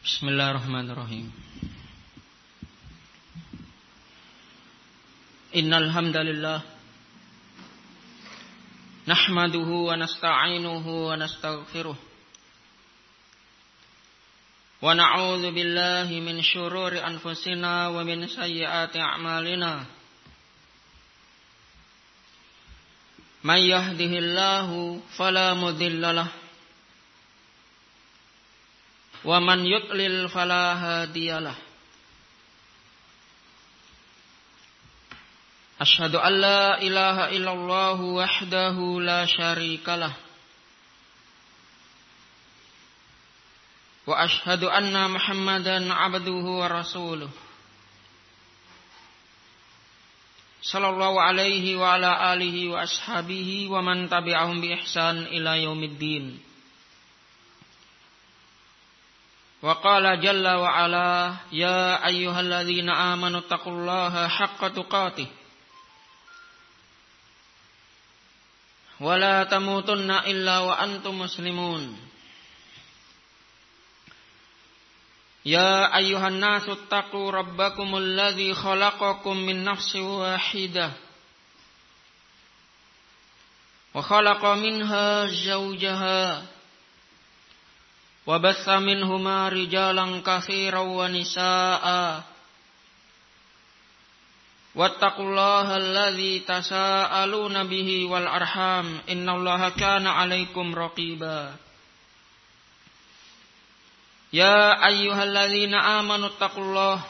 Bismillahirrahmanirrahim. Innal hamdalillah nahmaduhu wa nasta'inuhu wa nastaghfiruh wa na'udzu billahi min syururi anfusina wa min sayyiati a'malina. May yahdihillahu fala mudhillalah wa man yudlil fala hadiyalah. Asyhadu an la ilaha illallah wahdahu la syarikalah wa asyhadu anna Muhammadan abduhu wa rasuluh sallallahu alaihi wa ala alihi wa ashabihi wa man tabi'ahum bi ihsan ila yaumiddin. Wa qala jalla wa ala ya ayyuhalladzina amanu taqullaha haqqa tuqatih wa la tamutunna illa wa antum muslimun. Ya ayyuhan nasu taqu rabbakumul ladzi khalaqakum min nafsin wahidah wa khalaqa minha zawjaha wa bassa minhuma rijalan katsiran wa nisaa'a wattaqullaha alladzi tasaaluna bihi wal arham innallaha kana 'alaikum raqiba. Ya ayyuhalladzina amanu taqullaha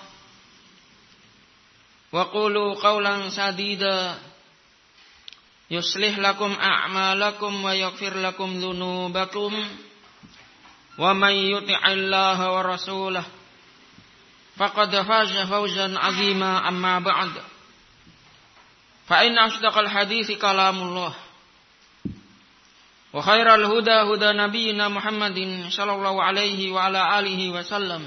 wa qulu qawlan sadida yuslih lakum a'malakum wa yaghfir lakum dzunubakum wa may yuti'illaha wa rasulahu faqad faza fawzan 'azima. Amma ba'd, fa inna asdaqal hadithi kalamullah wa khairal huda huda nabiyyina Muhammadin sallallahu alaihi wa ala alihi wa sallam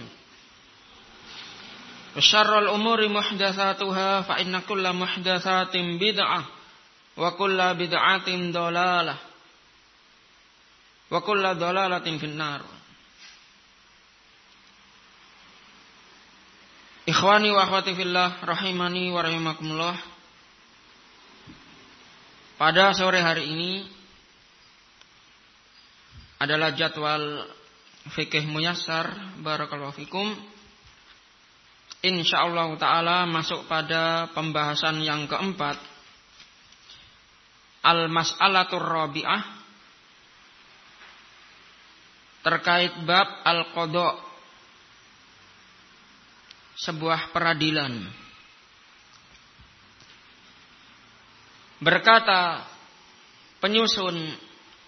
wa syarrul umuri muhdatsatuha fa inna kulla muhdatsatin bid'ah wa kulla bid'atin dhalalah wa kulla dhalalatin finnar. Ikhwani wa akhwati fillah rahimani wa rahimakumullah. Pada sore hari ini adalah jadwal fikih muyassar barakallahu fikum. Insyaallah taala masuk pada pembahasan yang keempat, al-mas'alatur rabi'ah, terkait bab al-qada', sebuah peradilan. Berkata penyusun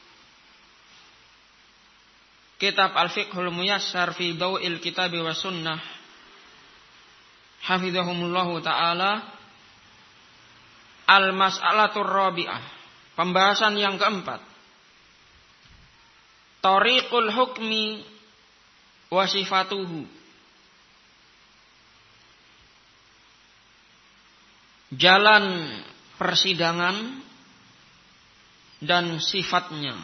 kitab Al-Fiqhul Muyassar fi Daw'il Kitab wa Sunnah hafizahumullahu ta'ala, al-mas'alatur rabi'ah, pembahasan yang keempat, tariqul hukmi wa sifatuhu, jalan persidangan dan sifatnya.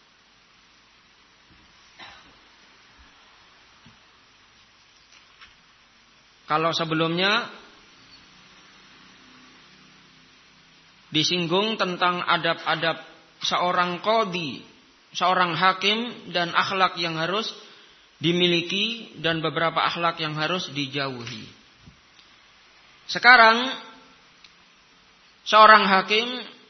Kalau sebelumnya disinggung tentang adab-adab seorang qadhi, seorang hakim, dan akhlak yang harus dimiliki dan beberapa akhlak yang harus dijauhi. Sekarang seorang hakim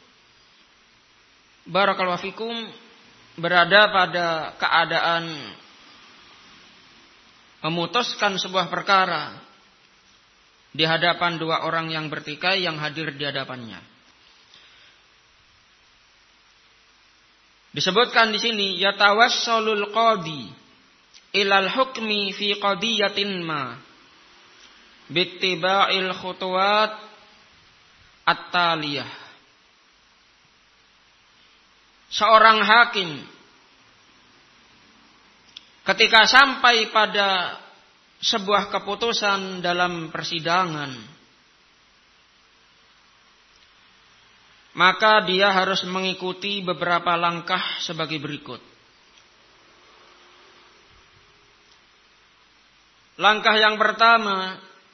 barakallahu fikum berada pada keadaan memutuskan sebuah perkara di hadapan dua orang yang bertikai yang hadir di hadapannya. Disebutkan di sini yatawassalul qadhi ilal hukmi fi qadiyatin ma bittiba'il khutuwat at-taliyah. Seorang hakim ketika sampai pada sebuah keputusan dalam persidangan, maka dia harus mengikuti beberapa langkah sebagai berikut. Langkah yang pertama,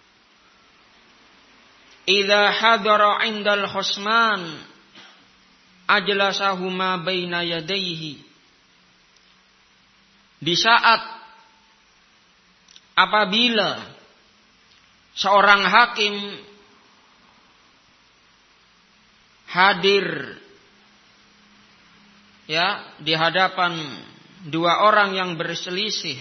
idza hadara 'indal khusman ajlasahuma baina yadayhi. Di saat apabila seorang hakim hadir di hadapan dua orang yang berselisih,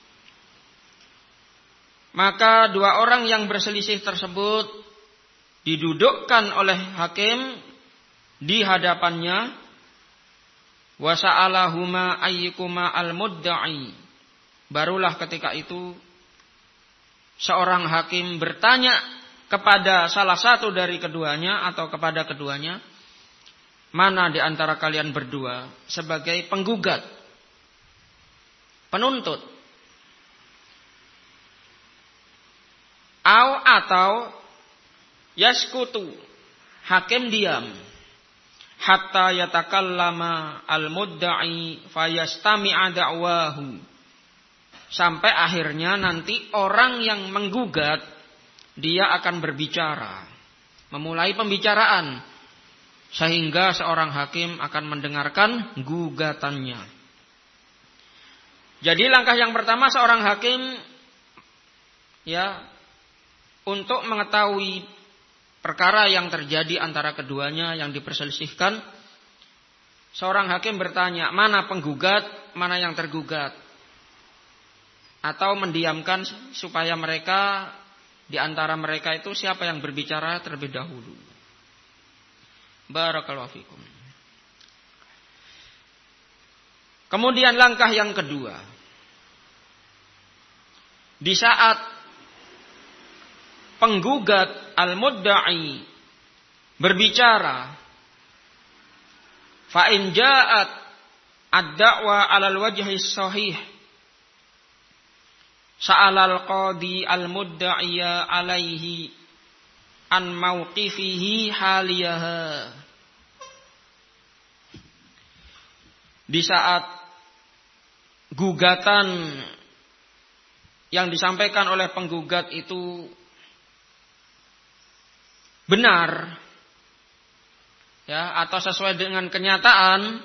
maka dua orang yang berselisih tersebut didudukkan oleh hakim di hadapannya, wa sa'alahuma ayyukuma al-mudda'i. Barulah ketika itu seorang hakim bertanya kepada salah satu dari keduanya atau kepada keduanya, mana di antara kalian berdua sebagai penggugat, penuntut, atau yaskutu, hakim diam, hatta yatakallama al-mudda'i fayastami'a da'wahu, sampai akhirnya nanti orang yang menggugat dia akan berbicara, memulai pembicaraan, sehingga seorang hakim akan mendengarkan gugatannya. Jadi langkah yang pertama seorang hakim untuk mengetahui perkara yang terjadi antara keduanya yang diperselisihkan, seorang hakim bertanya, mana penggugat, mana yang tergugat, atau mendiamkan supaya mereka di antara mereka itu siapa yang berbicara terlebih dahulu. Barakallahu fikum. Kemudian langkah yang kedua, di saat penggugat al-mudda'i berbicara, fa in ja'at ad-da'wa 'alal wajhi sahih sa'alal qadi al-mudda'iya 'alaihi an mauqifihi haliyaha. Di saat gugatan yang disampaikan oleh penggugat itu benar atau sesuai dengan kenyataan,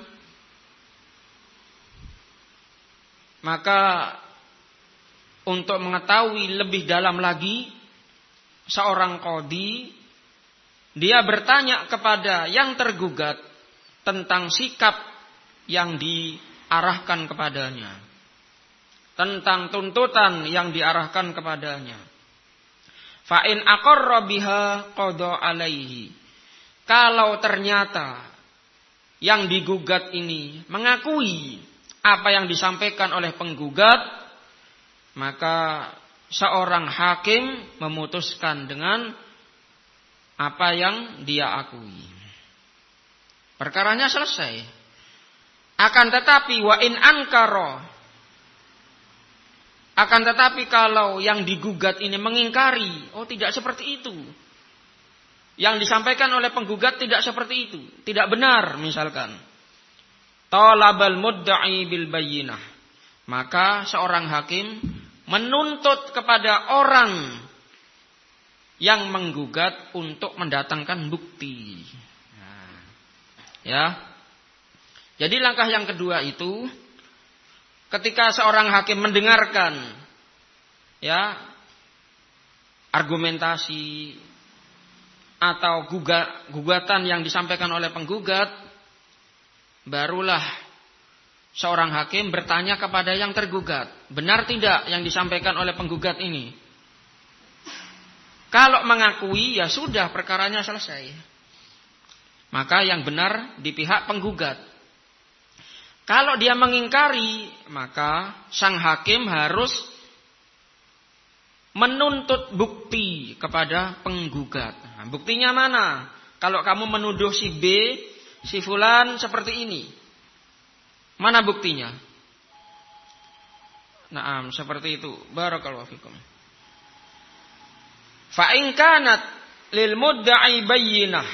maka untuk mengetahui lebih dalam lagi, seorang qadhi dia bertanya kepada yang tergugat tentang sikap yang diarahkan kepadanya, tentang tuntutan yang diarahkan kepadanya. Fa in aqarra biha qada alaihi. Kalau ternyata yang digugat ini mengakui apa yang disampaikan oleh penggugat, maka seorang hakim memutuskan dengan apa yang dia akui. Perkaranya selesai. Akan tetapi wa in ankara, akan tetapi kalau yang digugat ini mengingkari, tidak seperti itu, yang disampaikan oleh penggugat tidak seperti itu, tidak benar misalkan, talabal mudda'i bil bayyinah, maka seorang hakim menuntut kepada orang yang menggugat untuk mendatangkan bukti. Jadi langkah yang kedua itu, ketika seorang hakim mendengarkan argumentasi atau gugatan yang disampaikan oleh penggugat, barulah seorang hakim bertanya kepada yang tergugat, benar tidak yang disampaikan oleh penggugat ini? Kalau mengakui, ya sudah, perkaranya selesai. Maka yang benar di pihak penggugat. Kalau dia mengingkari, maka sang hakim harus menuntut bukti kepada penggugat. Nah, buktinya mana? Kalau kamu menuduh si B, si fulan seperti ini, mana buktinya? Naam, seperti itu. Barakallahu fikum. Fa in kanat lil mudda'i bayyinah.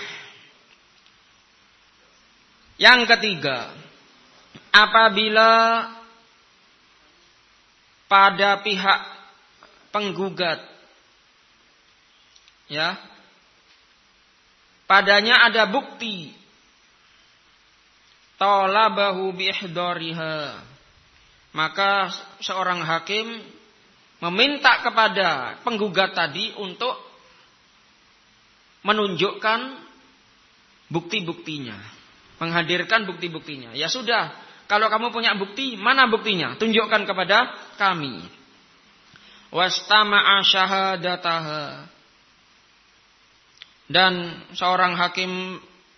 Yang ketiga, apabila pada pihak penggugat, ya, padanya ada bukti, talabahu biihdariha, maka seorang hakim meminta kepada penggugat tadi untuk menunjukkan bukti-buktinya, menghadirkan bukti-buktinya. Ya sudah, kalau kamu punya bukti, mana buktinya? Tunjukkan kepada kami. Wastama'a syahadataha. Dan seorang hakim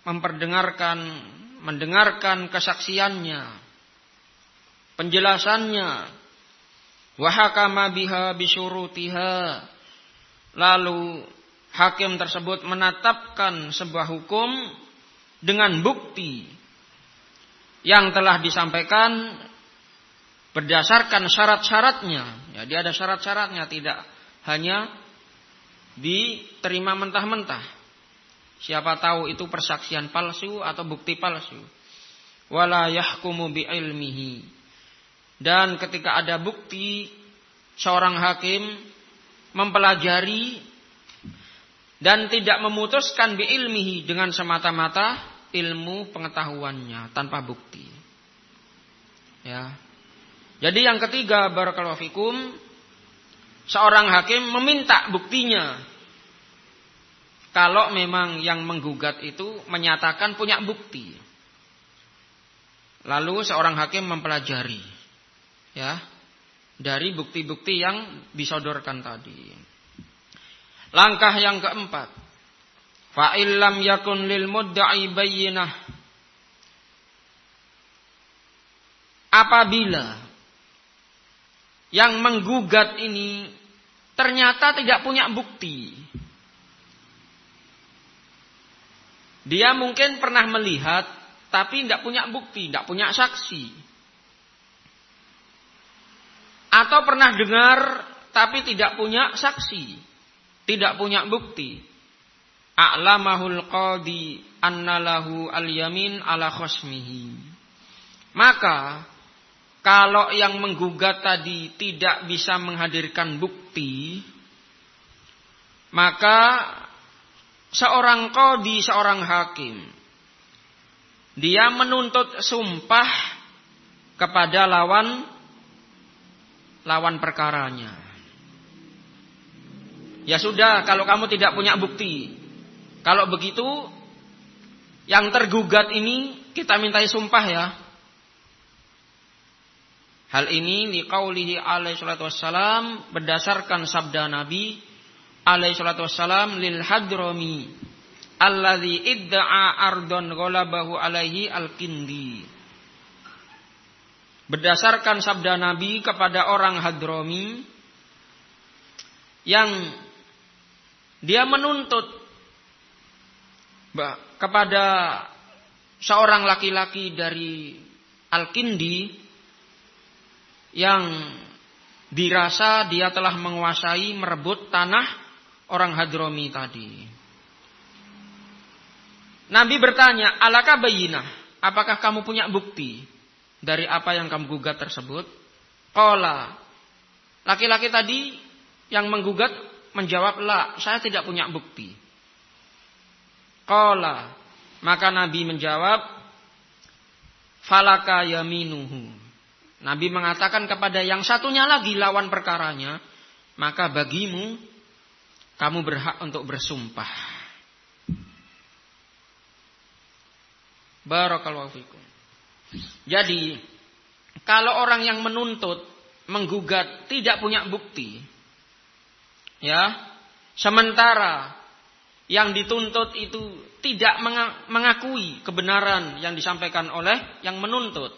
mendengarkan kesaksiannya, penjelasannya. Wa hakama biha bisyurutiha. Lalu hakim tersebut menetapkan sebuah hukum dengan bukti yang telah disampaikan berdasarkan syarat-syaratnya. Ya, dia ada syarat-syaratnya, tidak hanya diterima mentah-mentah. Siapa tahu itu persaksian palsu atau bukti palsu. Wala yahkumu bi'ilmihi. Dan ketika ada bukti, seorang hakim mempelajari dan tidak memutuskan bi'ilmihi dengan semata-mata ilmu pengetahuannya tanpa bukti. Ya. Jadi yang ketiga, barakallahu fikum, seorang hakim meminta buktinya. Kalau memang yang menggugat itu menyatakan punya bukti. Lalu seorang hakim mempelajari, ya, dari bukti-bukti yang disodorkan tadi. Langkah yang keempat, fa illam yakun lil mudda'i bayyinah. Apabila yang menggugat ini ternyata tidak punya bukti. Dia mungkin pernah melihat tapi tidak punya bukti, tidak punya saksi. Atau pernah dengar tapi tidak punya saksi, tidak punya bukti. A'lamahul qadi annalahu al-yamin ala khosmihi. Maka kalau yang menggugat tadi tidak bisa menghadirkan bukti, maka seorang qadi, seorang hakim, dia menuntut sumpah kepada lawan perkaranya. Ya sudah, kalau kamu tidak punya bukti, kalau begitu yang tergugat ini kita mintai sumpah ya. Hal ini liqaulihi alaihi salatu wassalam, berdasarkan sabda Nabi alaihi salatu wassalam, lil hadrami alladzi idda'a ardon ghalabahu alaihi al-kindi. Berdasarkan sabda Nabi kepada orang Hadrami yang dia menuntut kepada seorang laki-laki dari Al-Kindi yang dirasa dia telah menguasai, merebut tanah orang Hadrami tadi. Nabi bertanya, alaka bayyinah, apakah kamu punya bukti dari apa yang kamu gugat tersebut? Qala, laki-laki tadi yang menggugat menjawab, la, saya tidak punya bukti. Qala, maka Nabi menjawab, falaka yaminuhu. Nabi mengatakan kepada yang satunya lagi lawan perkaranya, maka bagimu, kamu berhak untuk bersumpah. Barakallahu fikum. Jadi, kalau orang yang menuntut, menggugat, tidak punya bukti, ya, sementara yang dituntut itu tidak mengakui kebenaran yang disampaikan oleh yang menuntut,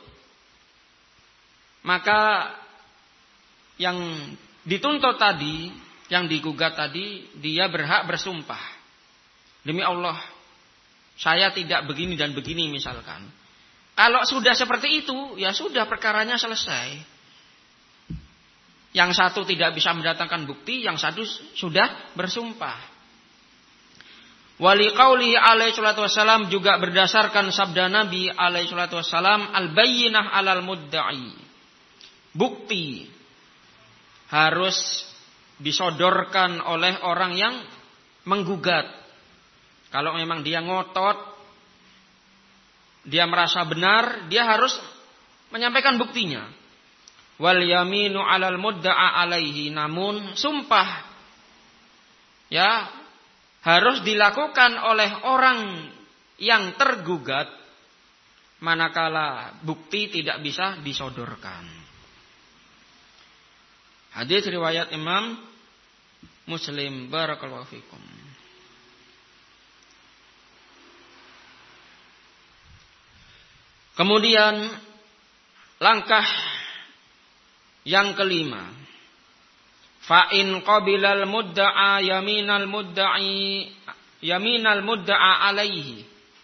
maka yang dituntut tadi, yang digugat tadi, dia berhak bersumpah. Demi Allah, saya tidak begini dan begini misalkan. Kalau sudah seperti itu, ya sudah, perkaranya selesai. Yang satu tidak bisa mendatangkan bukti, yang satu sudah bersumpah. Wali qauli alaihi salatu wassalam, juga berdasarkan sabda Nabi alaihi salatu wassalam, al-bayyinah alal mudda'i. Bukti harus disodorkan oleh orang yang menggugat. Kalau memang dia ngotot, dia merasa benar, dia harus menyampaikan buktinya. Wal yaminu 'alal mudda'a alaihi, namun sumpah ya harus dilakukan oleh orang yang tergugat manakala bukti tidak bisa disodorkan. Hadis riwayat Imam Muslim. Barakallahu fikum. Kemudian langkah yang kelima, fa in qabilal mudda'a yaminal mudda'a alaihi.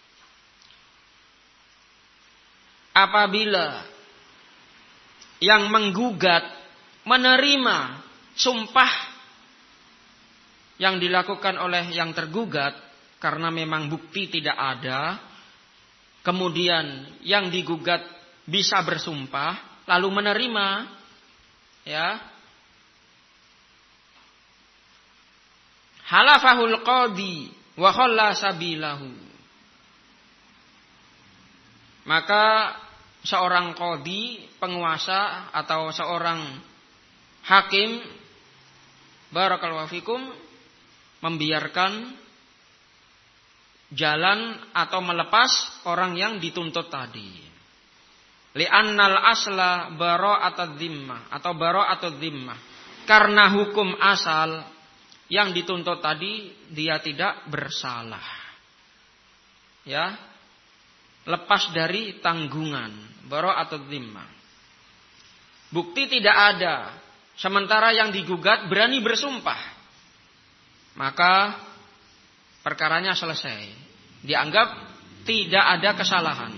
Apabila yang menggugat menerima sumpah yang dilakukan oleh yang tergugat karena memang bukti tidak ada, kemudian yang digugat bisa bersumpah lalu menerima, ya, halafahul qadi wa khalla sabilahu, maka seorang qadi, penguasa atau seorang hakim, barakallahu fikum, membiarkan jalan atau melepas orang yang dituntut tadi. Li'annal asla bara'atud dhimmah atau bara'atud dhimmah. Karena hukum asal yang dituntut tadi dia tidak bersalah. Ya. Lepas dari tanggungan, bara'atud dhimmah. Bukti tidak ada, sementara yang digugat berani bersumpah, maka perkaranya selesai. Dianggap tidak ada kesalahan.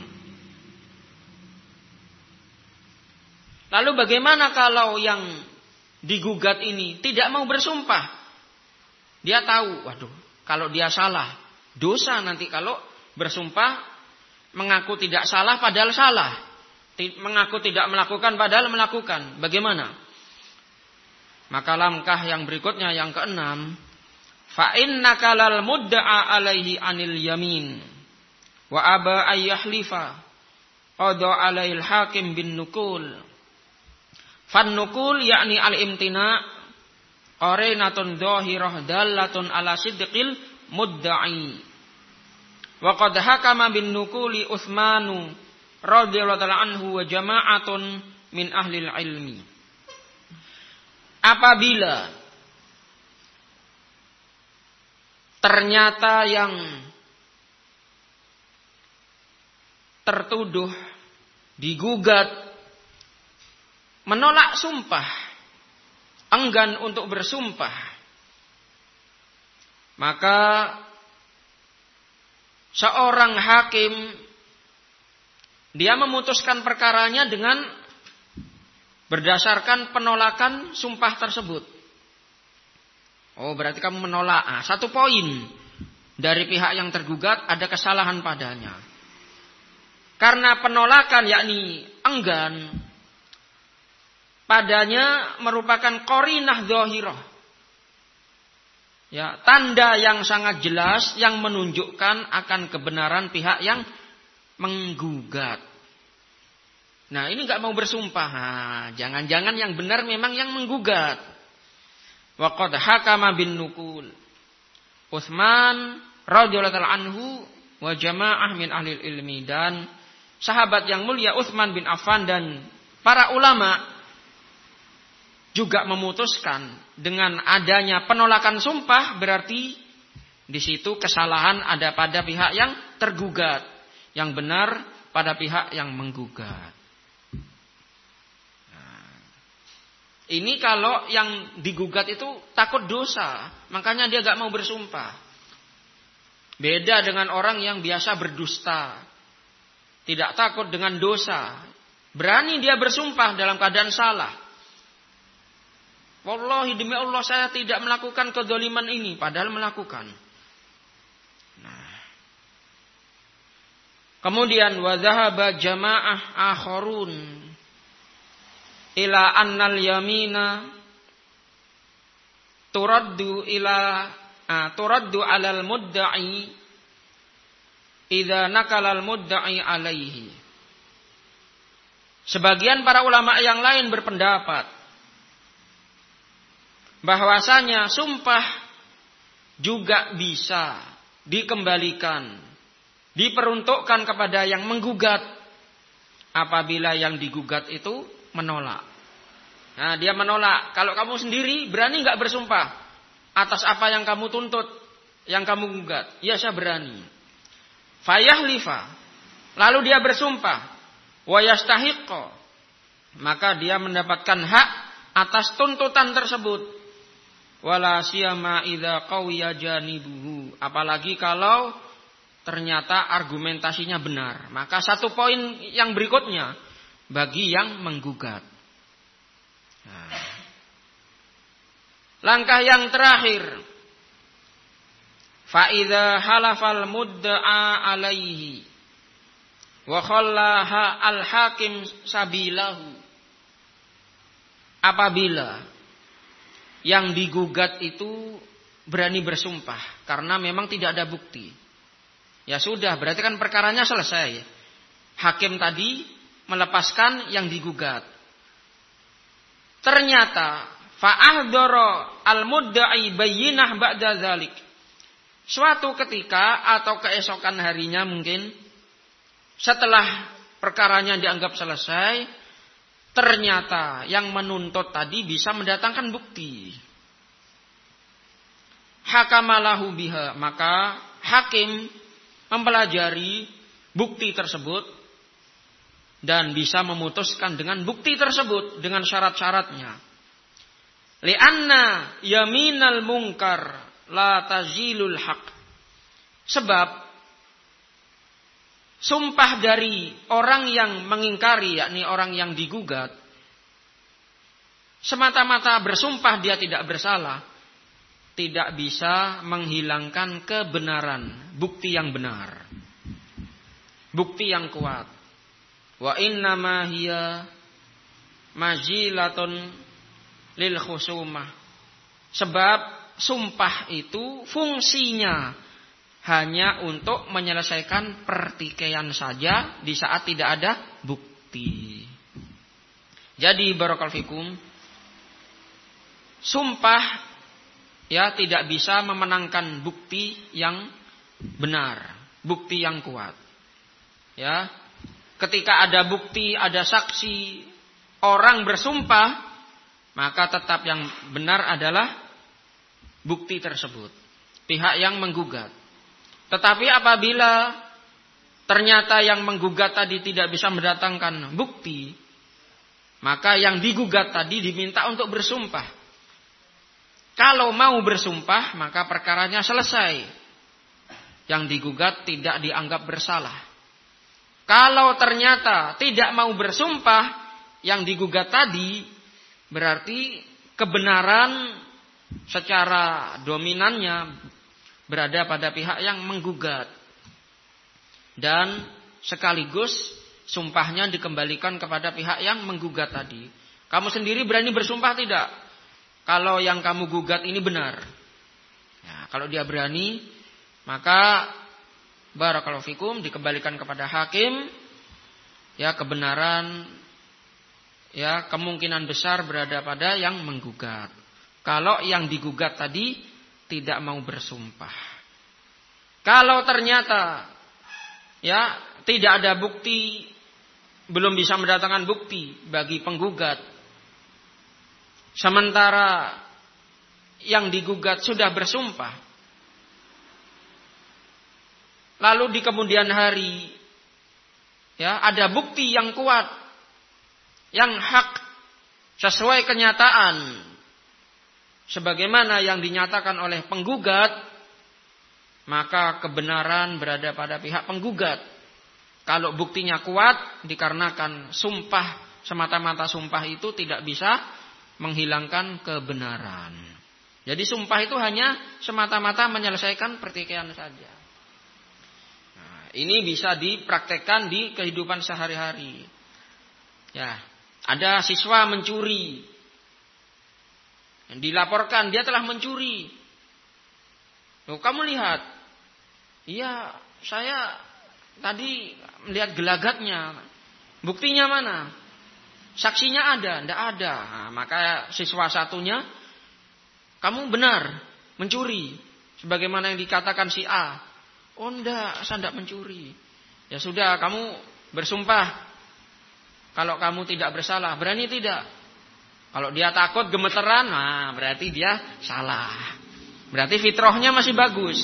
Lalu bagaimana kalau yang digugat ini tidak mau bersumpah? Dia tahu, waduh, kalau dia salah, dosa nanti kalau bersumpah mengaku tidak salah padahal salah. Mengaku tidak melakukan padahal melakukan. Bagaimana? Maka langkah yang berikutnya yang keenam, fa innaka lal mudda'a alaihi anil yamin wa aba ayyahlifa qada alaihil hakim bin nukul. Fan nukul yakni al imtina qarinatun dhahirah dallatun ala sidqil mudda'i. Wa qad hakama bin nukuli Utsmanu radhiyallahu anhu wa jama'atun min ahlil ilmi. Apabila ternyata yang tertuduh, digugat, menolak sumpah, enggan untuk bersumpah, maka seorang hakim dia memutuskan perkaranya dengan berdasarkan penolakan sumpah tersebut. Oh, berarti kamu menolak. Satu poin dari pihak yang tergugat ada kesalahan padanya. Karena penolakan yakni enggan padanya merupakan qarinah dhahirah. Ya, tanda yang sangat jelas yang menunjukkan akan kebenaran pihak yang menggugat. Nah, ini enggak mau bersumpah. Jangan-jangan yang benar memang yang menggugat. Wa qad hakama bin nukul Utsman radhiyallahu anhu wa jamaah min ahli ilmi, dan sahabat yang mulia Utsman bin Affan dan para ulama juga memutuskan dengan adanya penolakan sumpah, berarti di situ kesalahan ada pada pihak yang tergugat, yang benar pada pihak yang menggugat. Ini kalau yang digugat itu takut dosa, makanya dia gak mau bersumpah. Beda dengan orang yang biasa berdusta, tidak takut dengan dosa, berani dia bersumpah dalam keadaan salah. Wallahi demi Allah saya tidak melakukan kedzaliman ini, padahal melakukan. Nah. Kemudian wa dhahaba jamaah akharun ila annal yamina turaddu alal mudda'i idza nakala al mudda'i alaihi. Sebagian para ulama yang lain berpendapat bahwasanya sumpah juga bisa dikembalikan, diperuntukkan kepada yang menggugat apabila yang digugat itu menolak. Nah, dia menolak. Kalau kamu sendiri berani enggak bersumpah atas apa yang kamu tuntut, yang kamu gugat? Ya, saya berani. Fayahlifa, lalu dia bersumpah, wa yastahiqqo, maka dia mendapatkan hak atas tuntutan tersebut. Wala siyama idza qawiya janibuhu, apalagi kalau ternyata argumentasinya benar. Maka satu poin yang berikutnya bagi yang menggugat. Nah, langkah yang terakhir, fa idza halafal mudda'a alaihi wa khallaha al-hakim sabilahu, apabila yang digugat itu berani bersumpah karena memang tidak ada bukti, ya sudah, berarti kan perkaranya selesai. Hakim tadi melepaskan yang digugat. Ternyata fa'ahdara al-mudda'i bayyinah ba'da dzalik, suatu ketika atau keesokan harinya mungkin setelah perkaranya dianggap selesai, ternyata yang menuntut tadi bisa mendatangkan bukti. Hakamalahu biha, maka hakim mempelajari bukti tersebut dan bisa memutuskan dengan bukti tersebut dengan syarat-syaratnya. Li'anna yaminal munkar la tazilul haq, sebab sumpah dari orang yang mengingkari, yakni orang yang digugat, semata-mata bersumpah dia tidak bersalah, tidak bisa menghilangkan kebenaran, bukti yang benar, bukti yang kuat. Wa innama hiya majilatun lil khusumah, sebab sumpah itu fungsinya hanya untuk menyelesaikan pertikaian saja di saat tidak ada bukti. Jadi barakallahu fikum, sumpah ya tidak bisa memenangkan bukti yang benar, bukti yang kuat. Ya, ketika ada bukti, ada saksi, orang bersumpah, maka tetap yang benar adalah bukti tersebut, pihak yang menggugat. Tetapi apabila ternyata yang menggugat tadi tidak bisa mendatangkan bukti, maka yang digugat tadi diminta untuk bersumpah. Kalau mau bersumpah, maka perkaranya selesai. Yang digugat tidak dianggap bersalah. Kalau ternyata tidak mau bersumpah, yang digugat tadi berarti kebenaran secara dominannya berada pada pihak yang menggugat, dan sekaligus sumpahnya dikembalikan kepada pihak yang menggugat tadi. Kamu sendiri berani bersumpah tidak kalau yang kamu gugat ini benar? Ya, kalau dia berani, maka barakallahu fikum dikembalikan kepada hakim. Ya, kebenaran ya kemungkinan besar berada pada yang menggugat. Kalau yang digugat tadi tidak mau bersumpah. Kalau ternyata ya tidak ada bukti, belum bisa mendatangkan bukti bagi penggugat, sementara yang digugat sudah bersumpah, lalu di kemudian hari ya ada bukti yang kuat, yang hak sesuai kenyataan, sebagaimana yang dinyatakan oleh penggugat, maka kebenaran berada pada pihak penggugat. Kalau buktinya kuat, dikarenakan sumpah, semata-mata sumpah itu tidak bisa menghilangkan kebenaran. Jadi sumpah itu hanya semata-mata menyelesaikan pertikaian saja. Nah, ini bisa dipraktekkan di kehidupan sehari-hari. Ya, ada siswa mencuri. Dilaporkan dia telah mencuri. Loh, kamu lihat? Iya, saya tadi melihat gelagatnya. Buktinya mana? Saksinya ada? Tidak ada. Nah, maka siswa satunya, kamu benar mencuri. Sebagaimana yang dikatakan si A. Oh enggak, saya tidak mencuri. Ya sudah, kamu bersumpah. Kalau kamu tidak bersalah, berani tidak? Kalau dia takut gemeteran, nah berarti dia salah. Berarti fitrahnya masih bagus.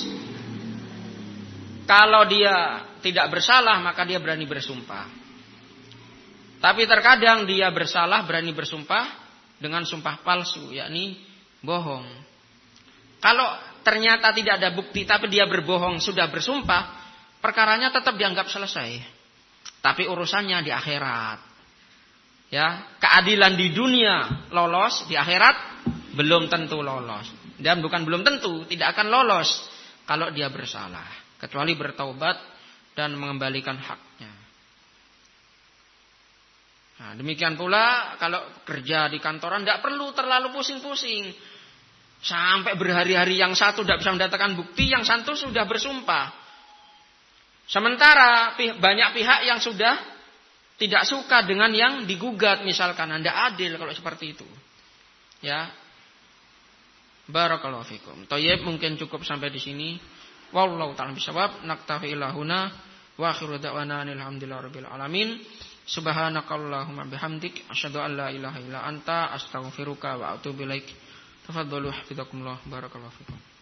Kalau dia tidak bersalah, maka dia berani bersumpah. Tapi terkadang dia bersalah, berani bersumpah dengan sumpah palsu, yakni bohong. Kalau ternyata tidak ada bukti, tapi dia berbohong, sudah bersumpah, perkaranya tetap dianggap selesai. Tapi urusannya di akhirat. Ya, keadilan di dunia lolos, di akhirat belum tentu lolos. Dan bukan belum tentu, tidak akan lolos kalau dia bersalah, kecuali bertaubat dan mengembalikan haknya. Nah, demikian pula kalau kerja di kantoran tidak perlu terlalu pusing-pusing. Sampai berhari-hari yang satu tidak bisa mendatangkan bukti, yang satu sudah bersumpah. Sementara banyak pihak yang sudah tidak suka dengan yang digugat misalkan. Tidak adil kalau seperti itu. Ya. Barakallahu fikum. Thayyib, mungkin cukup sampai di sini. Wallahu ta'ala bishawab. Naktafi ilahuna. Wa akhiru da'wana alhamdulillahirabbil alamin. Subhanakallahumma bihamdik asyhadu an la ilaha illa anta astaghfiruka wa atubu ilaik. Tafadhalu hafizakumullah. Barakallahu fikum.